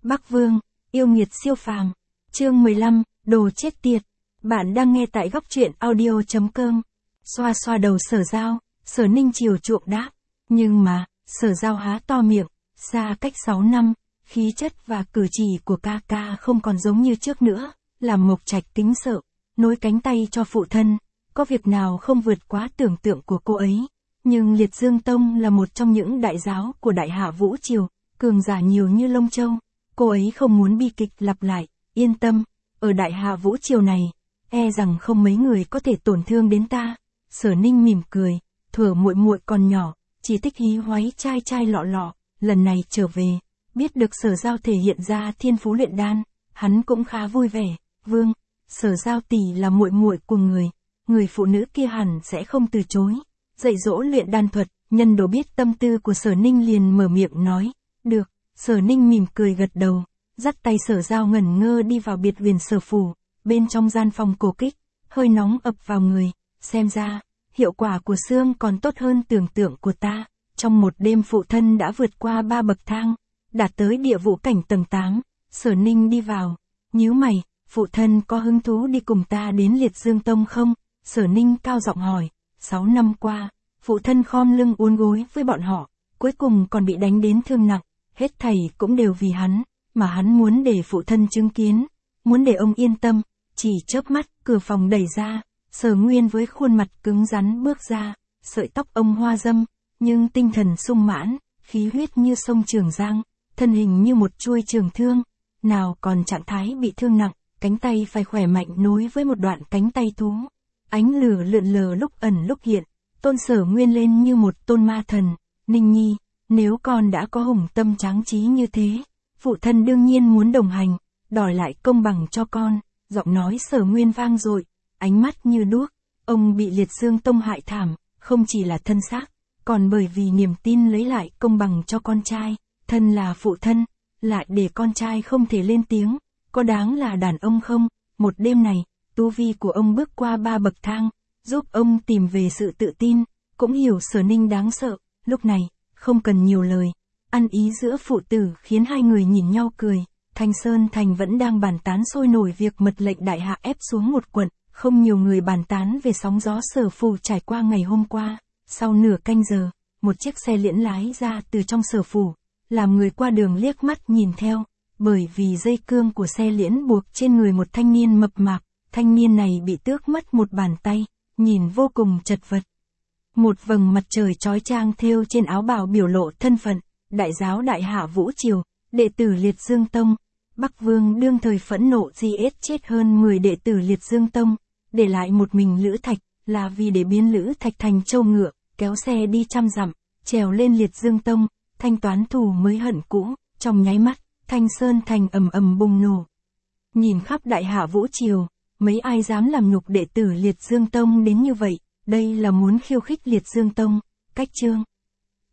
Bắc Vương, yêu nghiệt siêu phàm. Chương 15, đồ chết tiệt. Bạn đang nghe tại góc truyện audio.com. Xoa xoa đầu Sở Giao, Sở Ninh chiều chuộng đáp. Nhưng mà, Sở Giao há to miệng, xa cách 6 năm, khí chất và cử chỉ của ca ca không còn giống như trước nữa, làm Mộc Trạch kính sợ, nối cánh tay cho phụ thân, có việc nào không vượt quá tưởng tượng của cô ấy. Nhưng Liệt Dương Tông là một trong những đại giáo của Đại Hạ Vũ Triều, cường giả nhiều như lông châu, cô ấy không muốn bi kịch lặp lại, yên tâm, ở Đại Hạ Vũ Triều này, e rằng không mấy người có thể tổn thương đến ta. Sở Ninh mỉm cười, thuở muội muội còn nhỏ, chỉ thích hí hoáy trai trai lọ lọ, lần này trở về, biết được Sở Giao thể hiện ra thiên phú luyện đan, hắn cũng khá vui vẻ. Vương, Sở Giao tỷ là muội muội của người phụ nữ kia hẳn sẽ không từ chối. Dạy dỗ luyện đan thuật, nhân đồ biết tâm tư của Sở Ninh liền mở miệng nói, được. Sở Ninh mỉm cười gật đầu, dắt tay Sở Giao ngẩn ngơ đi vào biệt viện Sở phủ, bên trong gian phòng cổ kích, hơi nóng ập vào người, xem ra, hiệu quả của xương còn tốt hơn tưởng tượng của ta. Trong một đêm phụ thân đã vượt qua 3 bậc thang, đạt tới địa vũ cảnh tầng 8, Sở Ninh đi vào, nhíu mày, phụ thân có hứng thú đi cùng ta đến Liệt Dương Tông không? Sở Ninh cao giọng hỏi. 6 năm qua, phụ thân khom lưng uốn gối với bọn họ, cuối cùng còn bị đánh đến thương nặng, hết thảy cũng đều vì hắn, mà hắn muốn để phụ thân chứng kiến, muốn để ông yên tâm. Chỉ chớp mắt, cửa phòng đẩy ra, Sở Nguyên với khuôn mặt cứng rắn bước ra, sợi tóc ông hoa râm, nhưng tinh thần sung mãn, khí huyết như sông Trường Giang, thân hình như một chuôi trường thương, nào còn trạng thái bị thương nặng, cánh tay phải khỏe mạnh nối với một đoạn cánh tay thú. Ánh lửa lượn lờ lúc ẩn lúc hiện, tôn Sở Nguyên lên như một tôn ma thần. Ninh Nhi, nếu con đã có hùng tâm tráng trí như thế, phụ thân đương nhiên muốn đồng hành, đòi lại công bằng cho con. Giọng nói Sở Nguyên vang dội, ánh mắt như đuốc. Ông bị Liệt Dương Tông hại thảm, không chỉ là thân xác, còn bởi vì niềm tin lấy lại công bằng cho con trai. Thân là phụ thân, lại để con trai không thể lên tiếng, có đáng là đàn ông không? Một đêm này, tu vi của ông bước qua 3 bậc thang, giúp ông tìm về sự tự tin, cũng hiểu Sở Ninh đáng sợ. Lúc này, không cần nhiều lời, ăn ý giữa phụ tử khiến hai người nhìn nhau cười. Thanh Sơn Thành vẫn đang bàn tán sôi nổi việc mật lệnh Đại Hạ ép xuống một quận, không nhiều người bàn tán về sóng gió Sở phủ trải qua ngày hôm qua. Sau nửa canh giờ, một chiếc xe liễn lái ra từ trong Sở phủ, làm người qua đường liếc mắt nhìn theo, bởi vì dây cương của xe liễn buộc trên người một thanh niên mập mạp. Thanh niên này bị tước mất một bàn tay, nhìn vô cùng chật vật. Một vầng mặt trời chói chang thêu trên áo bào biểu lộ thân phận, đại giáo Đại Hạ Vũ Triều, đệ tử Liệt Dương Tông. Bắc Vương đương thời phẫn nộ giết chết hơn 10 đệ tử Liệt Dương Tông, để lại một mình Lữ Thạch, là vì để biến Lữ Thạch thành trâu ngựa, kéo xe đi trăm dặm, trèo lên Liệt Dương Tông, thanh toán thù mới hận cũ. Trong nháy mắt, Thanh Sơn Thành ầm ầm bùng nổ. Nhìn khắp Đại Hạ Vũ Triều, mấy ai dám làm nhục đệ tử Liệt Dương Tông đến như vậy, đây là muốn khiêu khích Liệt Dương Tông. Cách chương